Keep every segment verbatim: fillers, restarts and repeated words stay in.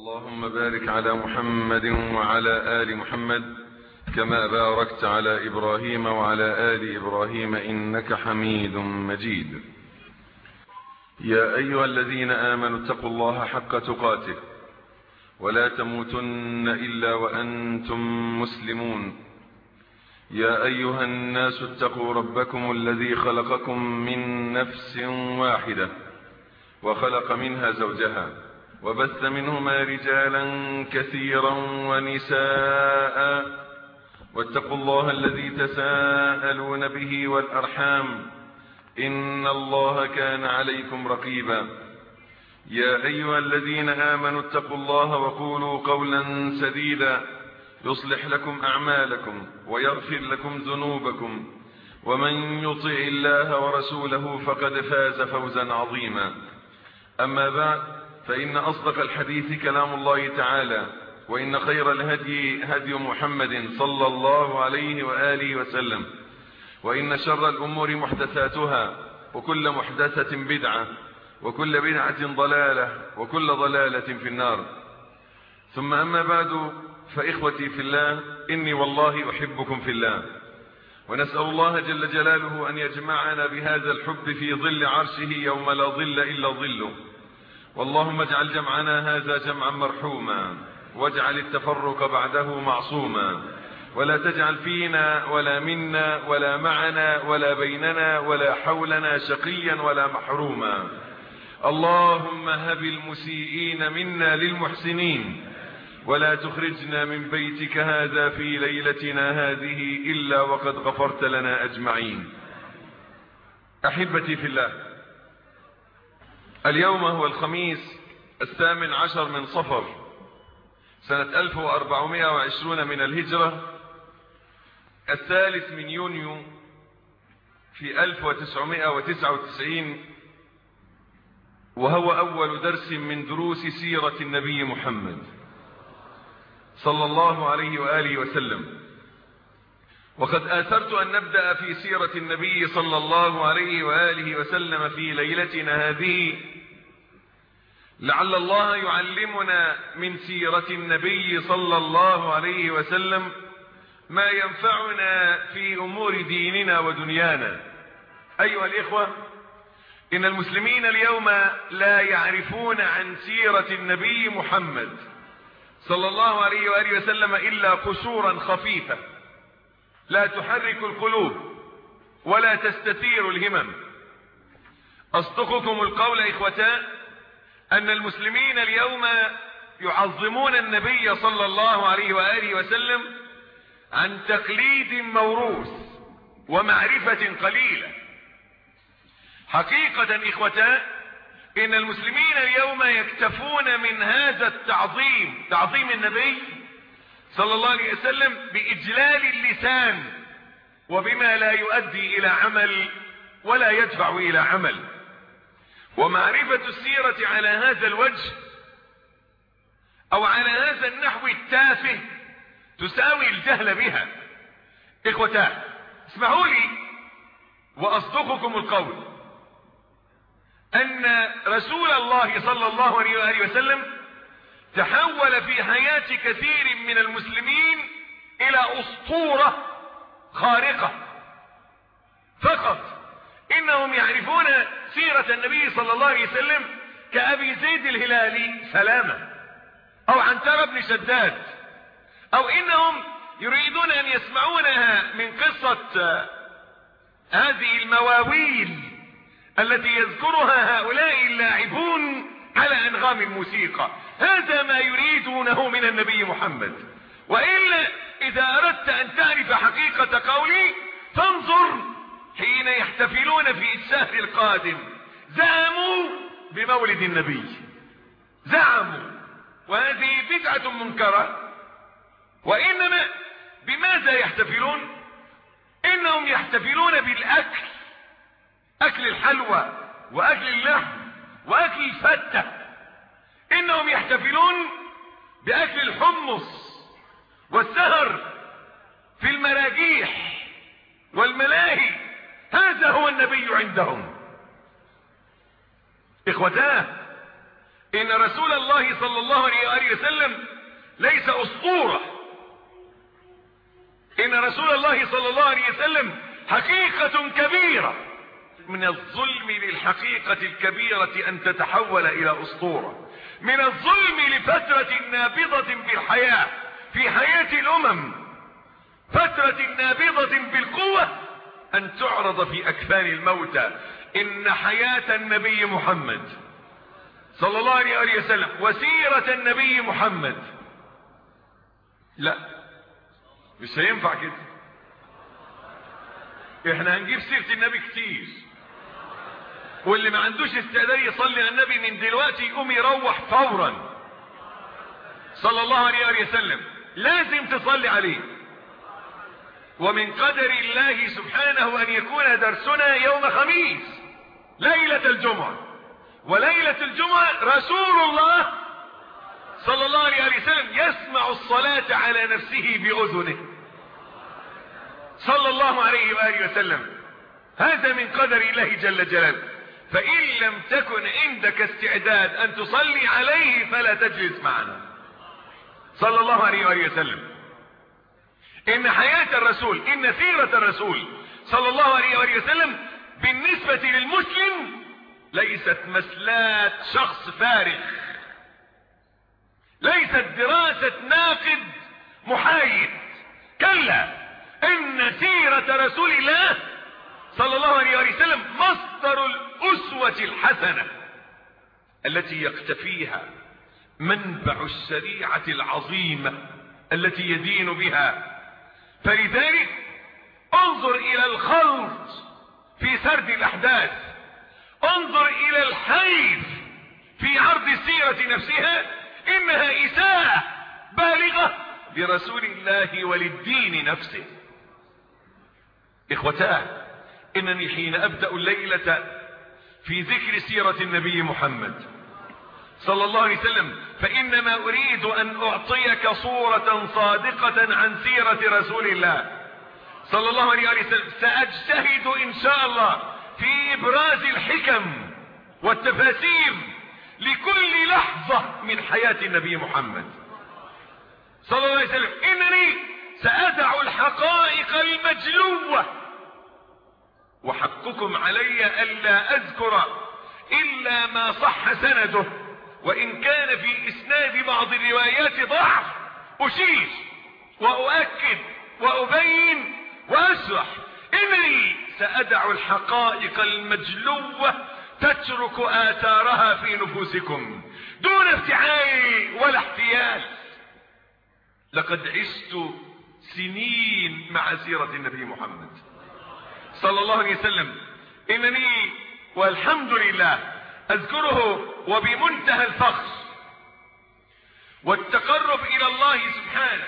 اللهم بارك على محمد وعلى آل محمد كما باركت على إبراهيم وعلى آل إبراهيم إنك حميد مجيد. يا أيها الذين آمنوا اتقوا الله حق تقاته ولا تموتن إلا وأنتم مسلمون. يا أيها الناس اتقوا ربكم الذي خلقكم من نفس واحدة وخلق منها زوجها وبث منهما رجالا كثيرا ونساء واتقوا الله الذي تساءلون به والأرحام إن الله كان عليكم رقيبا. يا أيها الذين آمنوا اتقوا الله وقولوا قولا سديدا يصلح لكم أعمالكم ويغفر لكم ذنوبكم ومن يطع الله ورسوله فقد فاز فوزا عظيما. أما بعد فإن أصدق الحديث كلام الله تعالى وإن خير الهدي هدي محمد صلى الله عليه وآله وسلم وإن شر الأمور محدثاتها وكل محدثة بدعة وكل بدعة ضلالة وكل ضلالة في النار. ثم أما بعد فإخوتي في الله إني والله أحبكم في الله، ونسأل الله جل جلاله أن يجمعنا بهذا الحب في ظل عرشه يوم لا ظل إلا ظله. واللهم اجعل جمعنا هذا جمعا مرحوما واجعل التفرق بعده معصوما، ولا تجعل فينا ولا منا ولا معنا ولا بيننا ولا حولنا شقيا ولا محروما. اللهم هب المسيئين منا للمحسنين، ولا تخرجنا من بيتك هذا في ليلتنا هذه إلا وقد غفرت لنا أجمعين. أحبتي في الله، اليوم هو الخميس الثامن عشر من صفر سنة ألف وأربعمائة وعشرين من الهجرة، الثالث من يونيو في ألف وتسعمائة وتسعة وتسعين، وهو أول درس من دروس سيرة النبي محمد صلى الله عليه وآله وسلم. وقد آثرت أن نبدأ في سيرة النبي صلى الله عليه وآله وسلم في ليلتنا هذه، لعل الله يعلمنا من سيرة النبي صلى الله عليه وسلم ما ينفعنا في أمور ديننا ودنيانا. أيها الإخوة، إن المسلمين اليوم لا يعرفون عن سيرة النبي محمد صلى الله عليه وآله وسلم إلا قشورا خفيفة لا تحرك القلوب ولا تستثير الهمم. أصدقكم القول إخوتان أن المسلمين اليوم يعظمون النبي صلى الله عليه وآله وسلم عن تقليد موروث ومعرفة قليلة. حقيقة إخوتان، إن المسلمين اليوم يكتفون من هذا التعظيم، تعظيم النبي صلى الله عليه وسلم، بإجلال اللسان وبما لا يؤدي إلى عمل ولا يدفع إلى عمل. ومعرفة السيرة على هذا الوجه أو على هذا النحو التافه تساوي الجهل بها. إخوتان، اسمعوا لي وأصدقكم القول أن رسول الله صلى الله عليه وآله وسلم تحول في حياة كثير من المسلمين إلى أسطورة خارقة فقط. إنهم يعرفون سيرة النبي صلى الله عليه وسلم كأبي زيد الهلالي سلامة أو عنتر بن شداد، أو إنهم يريدون أن يسمعونها من قصة هذه المواويل التي يذكرها هؤلاء اللاعبون على أنغام الموسيقى. هذا ما يريدونه من النبي محمد. وإلا إذا أردت أن تعرف حقيقة قولي فانظر حين يحتفلون في الشهر القادم، زعموا بمولد النبي، زعموا، وهذه بدعة منكرة. وإنما بماذا يحتفلون؟ إنهم يحتفلون بالأكل، أكل الحلوى وأكل اللحم وأكل الفتة. إنهم يحتفلون بأكل الحمص والسهر في المراجيح والملاهي. هذا هو النبي عندهم. إخوتاه، ان رسول الله صلى الله عليه وآله وسلم ليس اسطورة، ان رسول الله صلى الله عليه وسلم حقيقة كبيرة. من الظلم للحقيقة الكبيرة ان تتحول الى اسطورة، من الظلم لفترة نابضة بالحياة في حياة الامم، فترة نابضة بالقوة، ان تعرض في اكفان الموتى. ان حياة النبي محمد صلى الله عليه وسلم وسيرة النبي محمد، لا مش هينفع كده. احنا هنجيب سيرة النبي كتير، واللي ما عندوش استعداد يصلي على النبي من دلوقتي يقوم يروح فورا صلى الله عليه وسلم. لازم تصلي عليه. ومن قدر الله سبحانه ان يكون درسنا يوم خميس ليلة الجمعة، وليلة الجمعة رسول الله صلى الله عليه وسلم يسمع الصلاة على نفسه بأذنه صلى الله عليه وآله وسلم. هذا من قدر الله جل جلاله. فإن لم تكن عندك استعداد أن تصلي عليه فلا تجلس معنا صلى الله عليه وآله وسلم. إن حياة الرسول، إن سيرة الرسول صلى الله عليه وآله وسلم بالنسبة للمسلم ليست مسلات شخص فارغ، ليست دراسة ناقد محايد، كلا، إن سيرة رسول الله صلى الله عليه وسلم مصدر الأسوة الحسنة التي يقتفيها منبع الشريعة العظيمة التي يدين بها. فلذلك انظر إلى الخلط في سرد الأحداث، انظر إلى الحيف في عرض السيرة نفسها، إنها إساءة بالغة لرسول الله وللدين نفسه. إخوتاه، إنني حين أبدأ الليلة في ذكر سيرة النبي محمد صلى الله عليه وسلم فإنما أريد أن أعطيك صورة صادقة عن سيرة رسول الله صلى الله عليه وسلم. سأجتهد إن شاء الله في إبراز الحكم والتفاسير لكل لحظة من حياة النبي محمد صلى الله عليه وسلم. إنني سأدع الحقائق المجلوة، وحقكم علي ألا أذكر إلا ما صح سنده، وإن كان في إسناد بعض الروايات ضعف أشير وأؤكد وأبين وأشرح. إنني سأدع الحقائق المجلوة تترك آثارها في نفوسكم دون افتعال ولا احتيال. لقد عشت سنين مع سيرة النبي محمد صلى الله عليه وسلم. إنني والحمد لله أذكره وبمنتهى الفخر والتقرب إلى الله سبحانه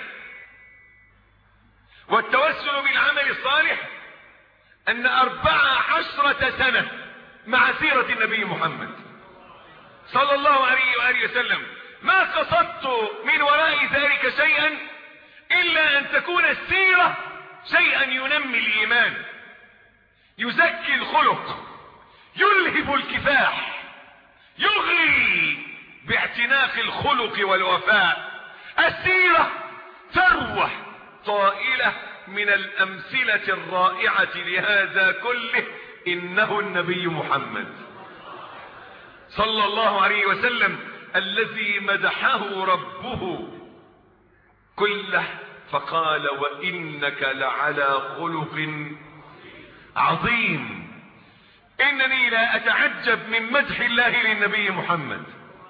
والتوسل بالعمل الصالح أن أربع عشرة سنة مع سيرة النبي محمد صلى الله عليه وآله وسلم ما قصدت من وراء ذلك شيئا إلا أن تكون السيرة شيئا ينمي الإيمان، يزكي الخلق، يلهب الكفاح، يغري باعتناق الخلق والوفاء. السيرة ثروة طائلة من الأمثلة الرائعة لهذا كله إنه النبي محمد صلى الله عليه وسلم الذي مدحه ربه كله فقال وإنك لعلى خلق عظيم. إنني لا أتعجب من مدح الله للنبي محمد،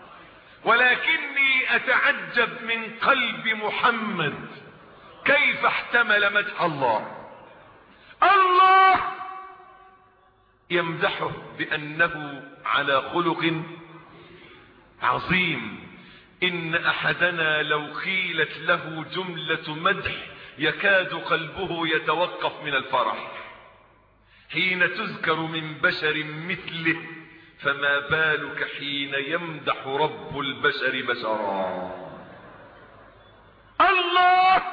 ولكني أتعجب من قلب محمد كيف احتمل مدح الله. الله يمدحه بأنه على خلق عظيم. إن أحدنا لو قيلت له جملة مدح يكاد قلبه يتوقف من الفرح حين تذكر من بشر مثله، فما بالك حين يمدح رب البشر بشرا. الله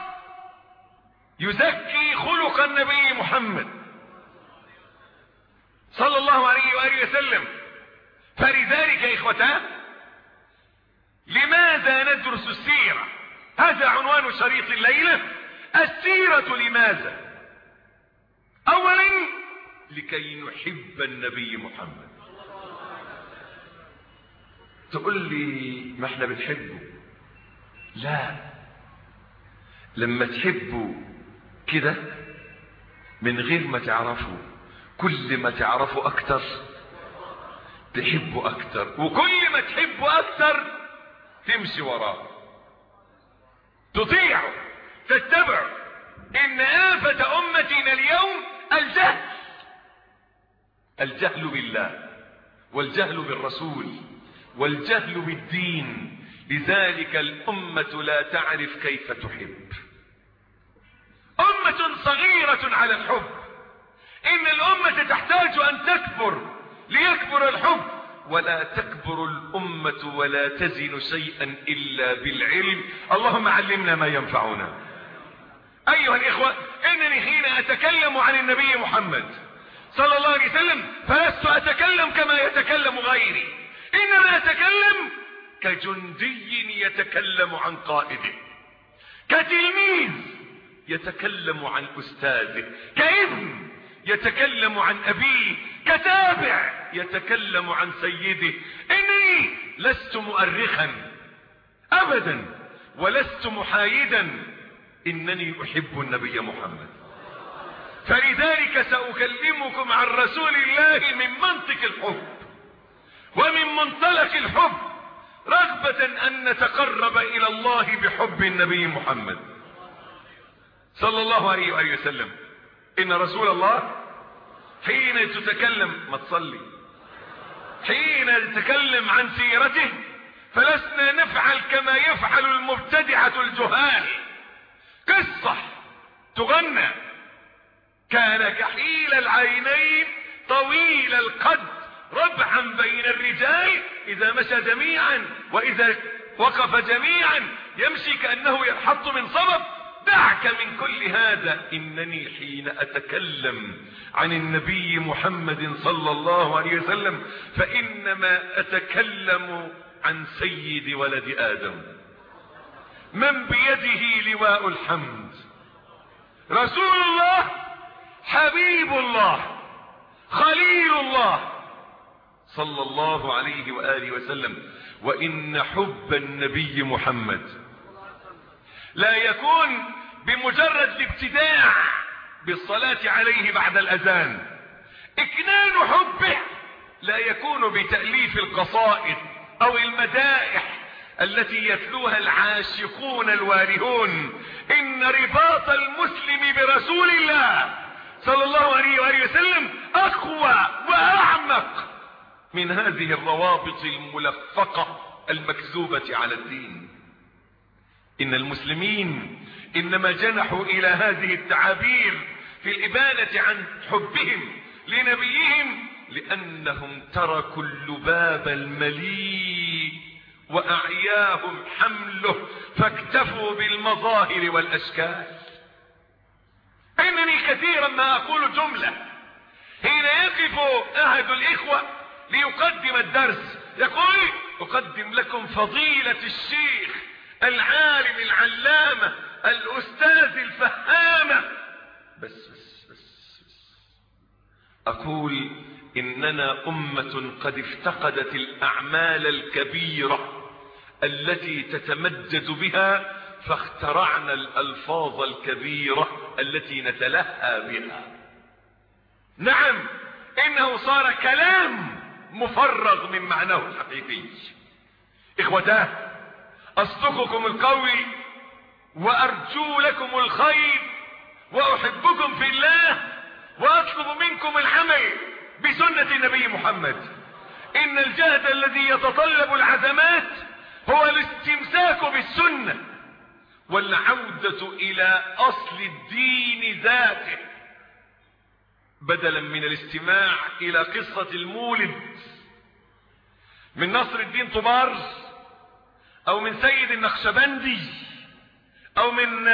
يزكي خلق النبي محمد صلى الله عليه وآله وسلم. فلذلك يا إخوتاه لماذا ندرس السيرة؟ هذا عنوان شريط الليلة. السيرة لماذا؟ اولا لكي نحب النبي محمد. تقول لي ما احنا بنحبه. لا، لما تحبه كده من غير ما تعرفه، كل ما تعرفه اكتر تحبه اكتر، وكل ما تحبه اكتر تمشي وراه، تطيعه، تتبعه. ان آفة امتنا اليوم الجهل، الجهل بالله والجهل بالرسول والجهل بالدين. لذلك الأمة لا تعرف كيف تحب. أمة صغيرة على الحب. إن الأمة تحتاج أن تكبر ليكبر الحب، ولا تكبر الأمة ولا تزن شيئا إلا بالعلم. اللهم علمنا ما ينفعنا. أيها الإخوة، إنني حين أتكلم عن النبي محمد صلى الله عليه وسلم فلست أتكلم كما يتكلم غيري، إنما أتكلم كجندي يتكلم عن قائده، كتلميذ يتكلم عن أستاذه، كابن يتكلم عن أبيه، كتابع يتكلم عن سيده. إني لست مؤرخا أبدا ولست محايدا، إنني أحب النبي محمد. فلذلك سأكلمكم عن رسول الله من منطق الحب ومن منطلق الحب، رغبة أن نتقرب إلى الله بحب النبي محمد صلى الله عليه وآله وسلم. إن رسول الله حين تتكلم ما تصلي حين تتكلم عن سيرته فلسنا نفعل كما يفعل المبتدعة الجهال. قصة تغنى: كان كحيل العينين طويل القد ربعا بين الرجال، إذا مشى جميعا وإذا وقف جميعا يمشي كأنه ينحط من صبب. دعك من كل هذا، إنني حين أتكلم عن النبي محمد صلى الله عليه وسلم فإنما أتكلم عن سيد ولد آدم، من بيده لواء الحمد، رسول الله، حبيب الله، خليل الله صلى الله عليه وآله وسلم. وإن حب النبي محمد لا يكون بمجرد الابتداع بالصلاة عليه بعد الأذان. إكنان حبه لا يكون بتأليف القصائد أو المدائح التي يتلوها العاشقون الوارهون. إن رباط المسلم برسول الله صلى الله عليه وآله وسلم أقوى وأعمق من هذه الروابط الملفقة المكذوبة على الدين. إن المسلمين إنما جنحوا إلى هذه التعابير في الإبانة عن حبهم لنبيهم لأنهم تركوا اللباب المليء وأعياهم حمله فاكتفوا بالمظاهر والأشكال. إنني كثيرا ما أقول جملة حين يقف أحد الإخوة ليقدم الدرس يقول: أقدم لكم فضيلة الشيخ العالم العلامة الأستاذ الفهامة. بس بس بس, بس. أقول: إننا أمة قد افتقدت الأعمال الكبيرة التي تتمجد بها، فاخترعنا الألفاظ الكبيرة التي نتلهى بها. نعم، إنه صار كلام مفرغ من معناه الحقيقي. إخوتاه، أصدقكم القول وأرجو لكم الخير وأحبكم في الله وأطلب منكم العمل بسنة النبي محمد. إن الجهد الذي يتطلب العزمات هو الاستمساك بالسنة والعودة إلى أصل الدين ذاته، بدلا من الاستماع إلى قصة المولد من نصر الدين طبار أو من سيد النقشبندي أو من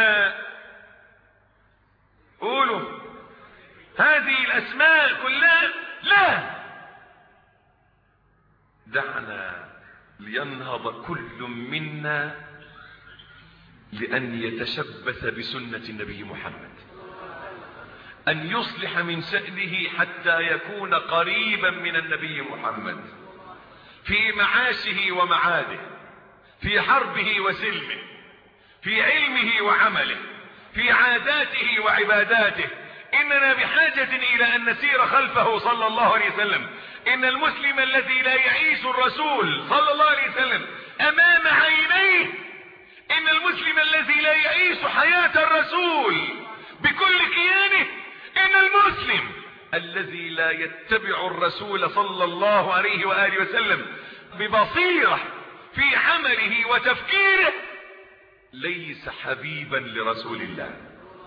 قولوا هذه الأسماء كلها. لا، دعنا لينهض كل منا لأن يتشبث بسنة النبي محمد، أن يصلح من شأنه حتى يكون قريبا من النبي محمد في معاشه ومعاده، في حربه وسلمه، في علمه وعمله، في عاداته وعباداته. إننا بحاجة إلى أن نسير خلفه صلى الله عليه وسلم. إن المسلم الذي لا يعيش الرسول صلى الله عليه وسلم أمام عينيه، إن المسلم الذي لا يعيش حياة الرسول بكل كيانه، إن المسلم الذي لا يتبع الرسول صلى الله عليه وآله وسلم ببصيرة في عمله وتفكيره ليس حبيبا لرسول الله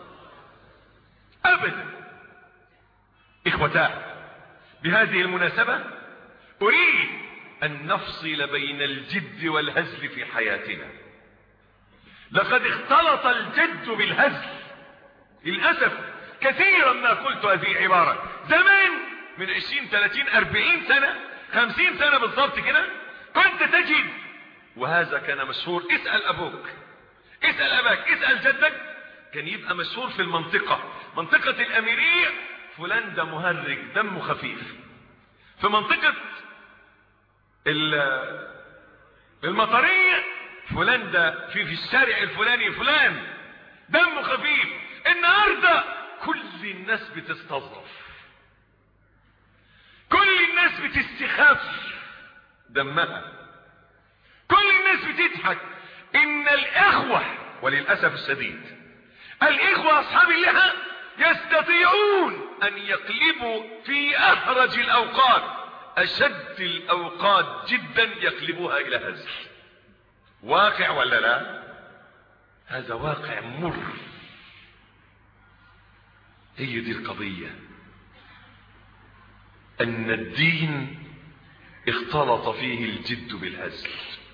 أبدا. إخوتاه، بهذه المناسبة أريد أن نفصل بين الجد والهزل في حياتنا. لقد اختلط الجد بالهزل للأسف كثيرا ما قلت هذه العبارة. زمان من عشرين ثلاثين أربعين سنة خمسين سنة بالضبط كده كنت تجد، وهذا كان مشهور، اسأل أبوك، اسأل أباك، اسأل جدك، كان يبقى مشهور في المنطقة، منطقة الأميرية، فلان ده مهرج دمه خفيف. في منطقة المطرية فلان ده في في الشارع الفلاني فلان دمه خفيف. النهارده كل الناس بتستظرف، كل الناس بتستخف دمها، كل الناس بتضحك. ان الاخوة وللأسف الشديد الاخوة اصحاب اللحى يستطيعون ان يقلبوا في احرج الاوقات، اشد الاوقات جدا يقلبوها الى هزل. واقع ولا لا؟ هذا واقع مر. هي دي القضية، ان الدين اختلط فيه الجد بالهزل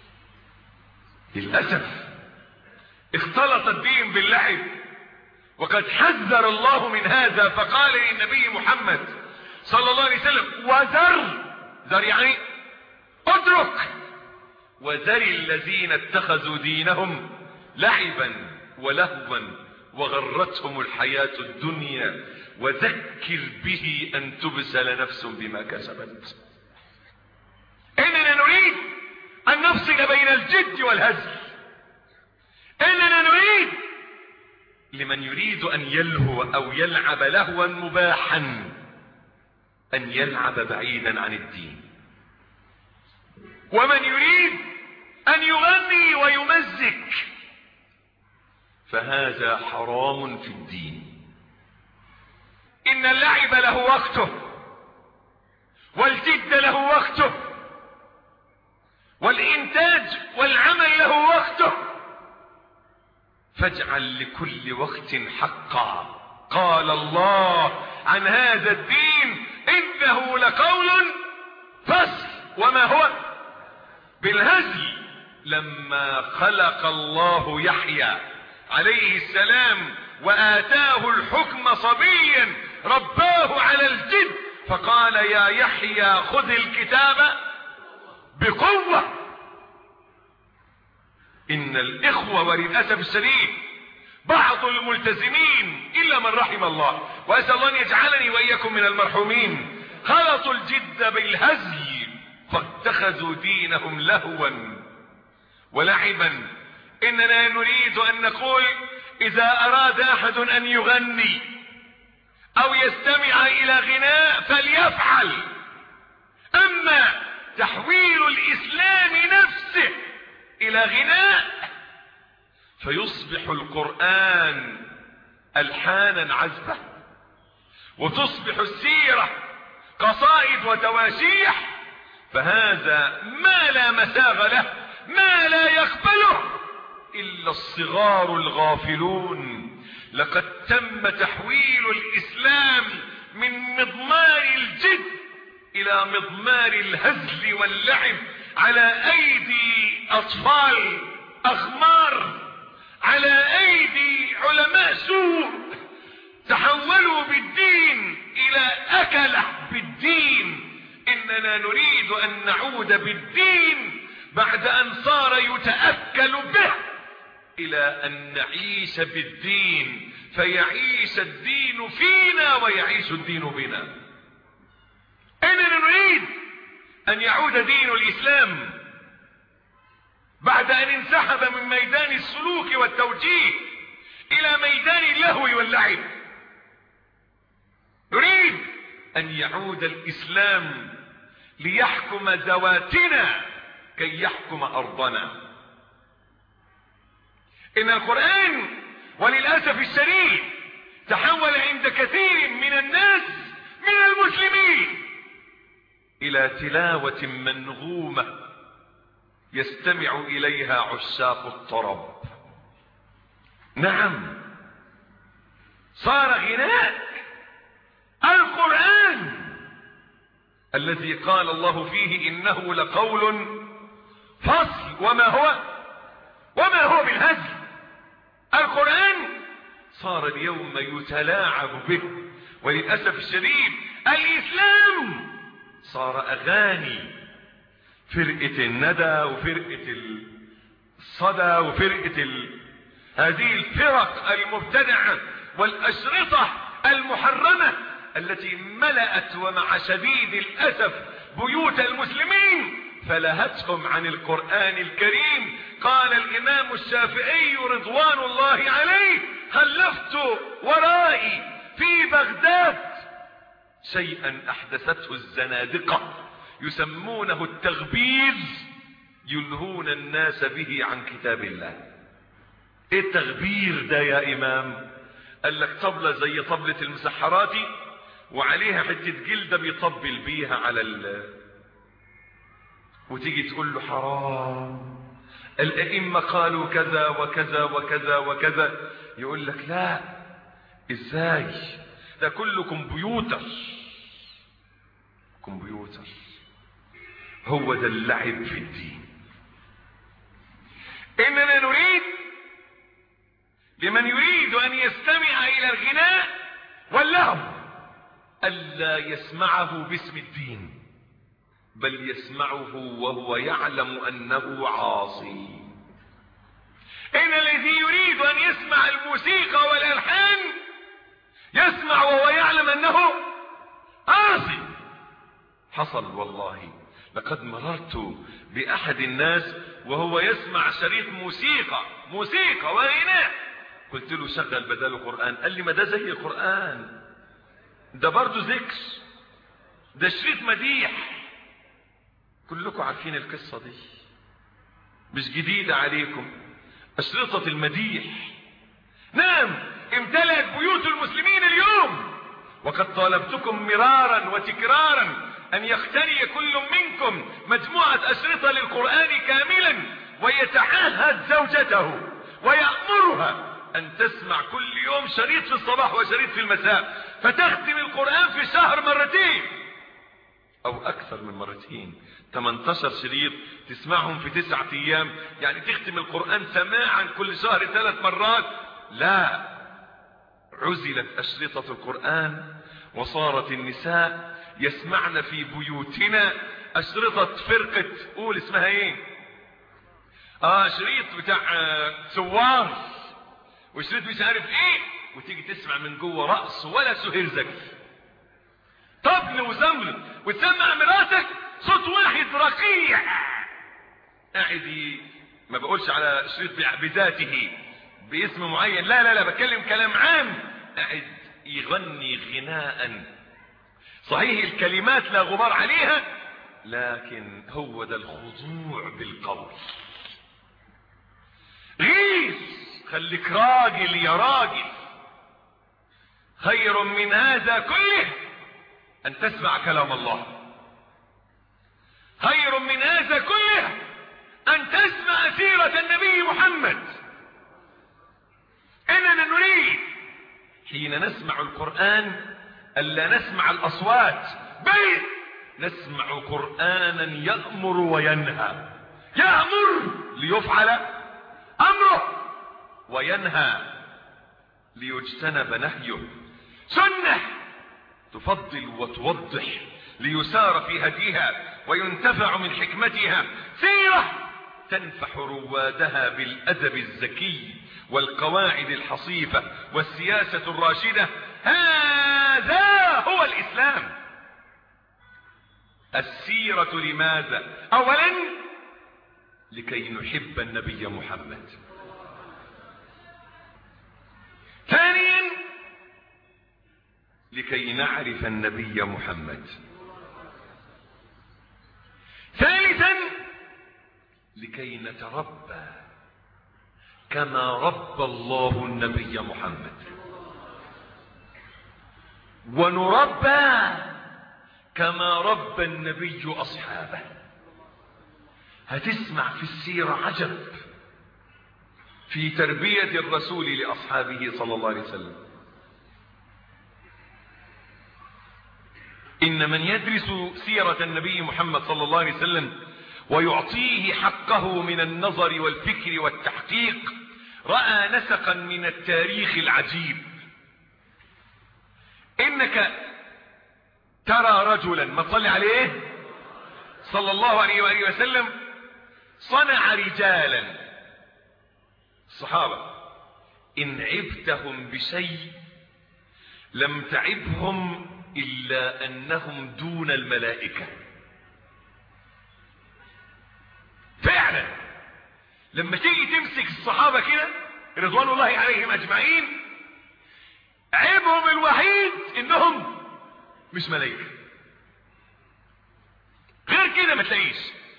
للأسف. اختلط الدين باللعب، وقد حذر الله من هذا فقال للنبي محمد صلى الله عليه وسلم وذر، ذر يعني اترك، وذر الذين اتخذوا دينهم لعبا ولهوا وغرتهم الحياة الدنيا وذكر به أن تبسل نفس بما كسبت. إننا نريد أن نفصل بين الجد والهزل. إننا نريد لمن يريد أن يلهو أو يلعب لهوا مباحا أن يلعب بعيدا عن الدين، ومن يريد أن يغني ويمزك فهذا حرام في الدين. إن اللعب له وقته، والجد له وقته، والإنتاج والعمل له وقته، فاجعل لكل وقت حقا. قال الله عن هذا الدين إنه لقول فصل. وما هو؟ بالهزل. لما خلق الله يحيى عليه السلام وآتاه الحكم صبيا رباه على الجد، فقال يا يحيى خذ الكتاب بقوة. إن الإخوة وللأسف الشديد بعض الملتزمين إلا من رحم الله، وأسأل الله أن يجعلني وإياكم من المرحومين، خلطوا الجد بالهزل فاتخذوا دينهم لهوا ولعبا. إننا نريد أن نقول إذا أراد أحد أن يغني أو يستمع إلى غناء فليفعل، أما تحويل الإسلام نفسه إلى غناء فيصبح القرآن ألحانا عذبة، وتصبح السيرة قصائد وتواشيح، فهذا ما لا مساغ له، ما لا يقبله إلا الصغار الغافلون. لقد تم تحويل الإسلام من مضمار الجد إلى مضمار الهزل واللعب على أيدي أطفال أغمار، على أيدي علماء سوء تحولوا بالدين إلى أكلة بالدين. إننا نريد أن نعود بالدين بعد أن صار يتأكل به إلى أن نعيش بالدين، فيعيش الدين فينا ويعيش الدين بنا. إننا نريد أن يعود دين الإسلام بعد أن انسحب من ميدان السلوك والتوجيه إلى ميدان اللهو واللعب. نريد أن يعود الإسلام ليحكم ذواتنا كي يحكم أرضنا. إن القرآن وللأسف الشديد تحول عند كثير من الناس من المسلمين إلى تلاوة منغومة يستمع إليها عشاق الطرب. نعم، صار غناء القرآن الذي قال الله فيه إنه لقول فصل وما هو وما هو بالهزل. القرآن صار اليوم يتلاعب به، وللأسف الشديد الإسلام صار أغاني. فرقة الندى وفرقة الصدى وفرقة ال... هذه الفرق المبتدعة والأشرطة المحرمة التي ملأت ومع شديد الأسف بيوت المسلمين فلهتهم عن القرآن الكريم. قال الإمام الشافعي رضوان الله عليه: خلفت ورائي في بغداد شيئا أحدثته الزنادقة يسمونه التغبيز يلهون الناس به عن كتاب الله. ايه التغبير ده يا إمام؟ قال لك طبلة زي طبلة المسحراتي وعليها حتة جلدة بيطبل بيها على ال وتيجي تقول له حرام، الأئمة قالوا كذا وكذا وكذا وكذا، يقول لك لا، ازاي ده كلكم كمبيوتر كمبيوتر. هو ده اللعب في الدين. إننا نريد لمن يريد أن يستمع إلى الغناء واللهو ألا يسمعه باسم الدين، بل يسمعه وهو يعلم أنه عاصي. إن الذي يريد أن يسمع الموسيقى والألحان يسمع وهو يعلم أنه عاصي. حصل والله، لقد مررت بأحد الناس وهو يسمع شريط موسيقى موسيقى وغناء، قلت له شغل بداله قرآن، قال لي ما ده زي القرآن، ده برضه ذكر، ده شريط مديح. كلكم عارفين القصة دي، مش جديدة عليكم، أشرطة المديح. نعم، امتلأت بيوت المسلمين اليوم، وقد طالبتكم مرارا وتكرارا أن يختني كل منكم مجموعة أشرطة للقرآن كاملا ويتعهد زوجته ويأمرها أن تسمع كل يوم شريط في الصباح وشريط في المساء، فتختم القرآن في شهر مرتين أو أكثر من مرتين. ثمانية عشر شريط تسمعهم في تسعة أيام، يعني تختم القرآن سماعا كل شهر ثلاث مرات. لا، عزلت أشرطة القرآن وصارت النساء يسمعن في بيوتنا أشرطة فرقة، قول اسمها ايه، اه شريط بتاع آه سوار، وشريط مش عارف ايه، وتيجي تسمع من جوه رأس ولا سهير زكي، طبل وزمر، وتسمع مراتك صوت واحد رقيع قاعد، ما بقولش على شريط بذاته باسم معين، لا لا لا، بتكلم كلام عام، قاعد يغني غناء صحيح الكلمات لا غبار عليها، لكن هو ده الخضوع بالقول. غيث، خليك راجل يا راجل. خير من هذا كله أن تسمع كلام الله، خير من هذا كله أن تسمع سيرة النبي محمد. إننا نريد حين نسمع القرآن ألا نسمع الأصوات، بل نسمع قرآنا يأمر وينهى، يأمر ليفعل أمره وينهى ليجتنب نهيه، سنة تفضل وتوضح ليسار في هديها وينتفع من حكمتها، سيرة تنفح روادها بالأدب الزكي والقواعد الحصيفة والسياسة الراشدة. هذا هو الإسلام. السيرة لماذا؟ أولا لكي نحب النبي محمد. ثانيا لكي نعرف النبي محمد. ثالثا لكي نتربى كما ربى الله النبي محمد، ونربى كما ربى النبي أصحابه. هتسمع في السيرة عجب في تربية الرسول لأصحابه صلى الله عليه وسلم. إن من يدرس سيرة النبي محمد صلى الله عليه وسلم ويعطيه حقه من النظر والفكر والتحقيق رأى نسقا من التاريخ العجيب. إنك ترى رجلا ما تصلي عليه صلى الله عليه وآله وسلم صنع رجالا الصحابة إن عبتهم بشيء لم تعبهم إلا أنهم دون الملائكة. فعلا لما تيجي تمسك الصحابة كده رضوان الله عليهم أجمعين عيبهم الوحيد إنهم مش ملائكة، غير كده ما تلاقيش.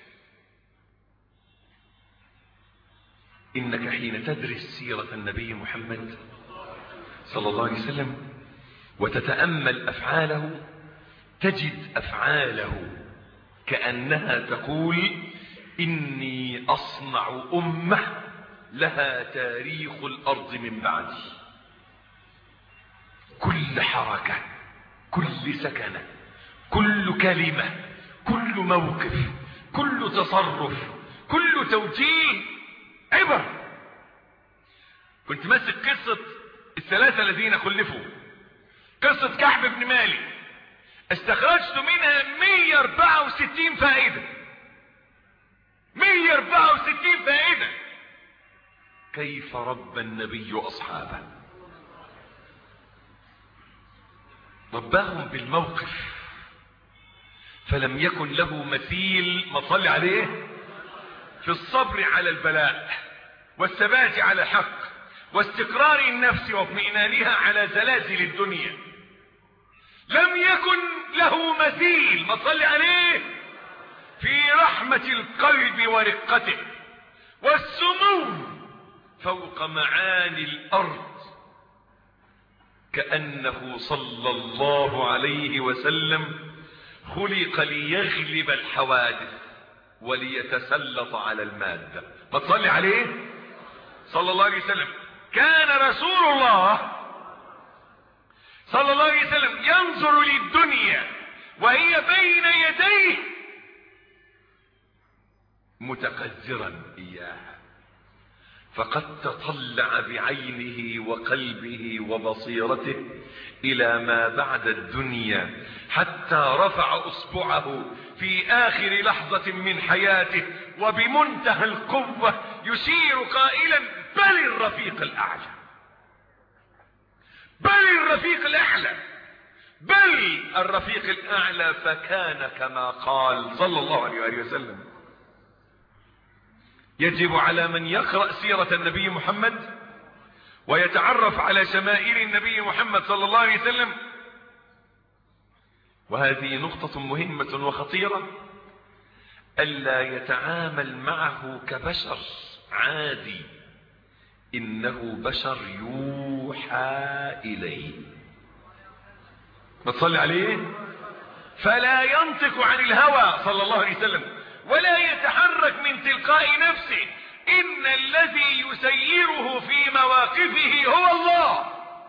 إنك حين تدرس سيرة النبي محمد صلى الله عليه وسلم وتتأمل أفعاله تجد أفعاله كأنها تقول إني أصنع أمة لها تاريخ الأرض من بعدي. كل حركة، كل سكنة، كل كلمة، كل موقف، كل تصرف، كل توجيه عبر. كنت ماسك قصة الثلاثة الذين خلفوا، قصة كعب بن مالك، استخرجت منها مية واربعة وستين فائدة، مية واربعة وستين فائدة. كيف ربى النبي أصحابه؟ رباهم بالموقف، فلم يكن له مثيل ما صلي عليه في الصبر على البلاء والثبات على الحق واستقرار النفس واطمئنانها على زلازل الدنيا. لم يكن له مثيل ما صلي عليه في رحمة القلب ورقته والسمو فوق معاني الأرض. كأنه صلى الله عليه وسلم خلق ليغلب الحوادث وليتسلط على المادة. ما تصلي عليه صلى الله عليه وسلم. كان رسول الله صلى الله عليه وسلم ينظر للدنيا وهي بين يديه متقذرا إياها، فقد تطلع بعينه وقلبه وبصيرته إلى ما بعد الدنيا حتى رفع أصبعه في آخر لحظة من حياته وبمنتهى القوة يشير قائلا بل الرفيق الأعلى، بل الرفيق الأعلى، بل الرفيق الأعلى. فكان كما قال صلى الله عليه وسلم. يجب على من يقرأ سيرة النبي محمد ويتعرف على شمائل النبي محمد صلى الله عليه وسلم، وهذه نقطة مهمة وخطيرة، ألا يتعامل معه كبشر عادي، إنه بشر يوحى إليه. ما تصلي عليه؟ فلا ينطق عن الهوى صلى الله عليه وسلم ولا يتحرك من تلقاء نفسه، إن الذي يسيره في مواقفه هو الله.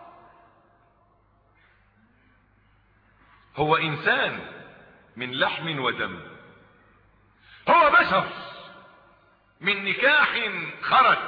هو إنسان من لحم ودم، هو بشر من نكاح خرج،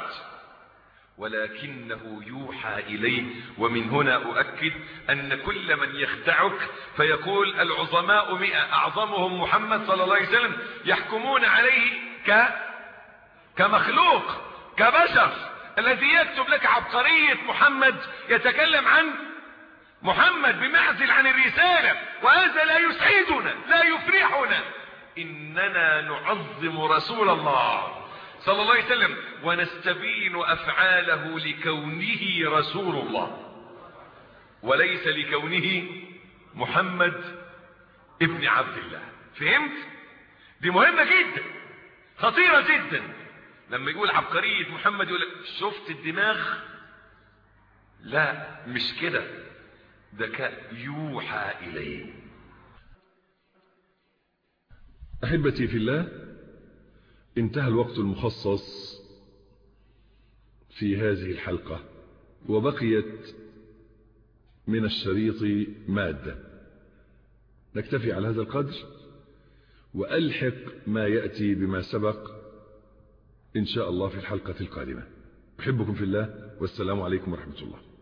ولكنه يوحى إليه. ومن هنا أؤكد أن كل من يخدعك فيقول العظماء مئة أعظمهم محمد صلى الله عليه وسلم يحكمون عليه ك كمخلوق كبشر الذي يكتب لك عبقرية محمد يتكلم عن محمد بمعزل عن الرسالة، وهذا لا يسعدنا لا يفرحنا. إننا نعظم رسول الله صلى الله عليه وسلم ونستبين أفعاله لكونه رسول الله وليس لكونه محمد ابن عبد الله. فهمت؟ دي مهمة جدا خطيرة جدا. لما يقول عبقرية محمد يقول شفت الدماغ؟ لا مش كده، ده يوحى إليه. أحبتي في الله، انتهى الوقت المخصص في هذه الحلقة وبقيت من الشريط مادة. نكتفي على هذا القدر وألحق ما يأتي بما سبق إن شاء الله في الحلقة القادمة. أحبكم في الله والسلام عليكم ورحمة الله.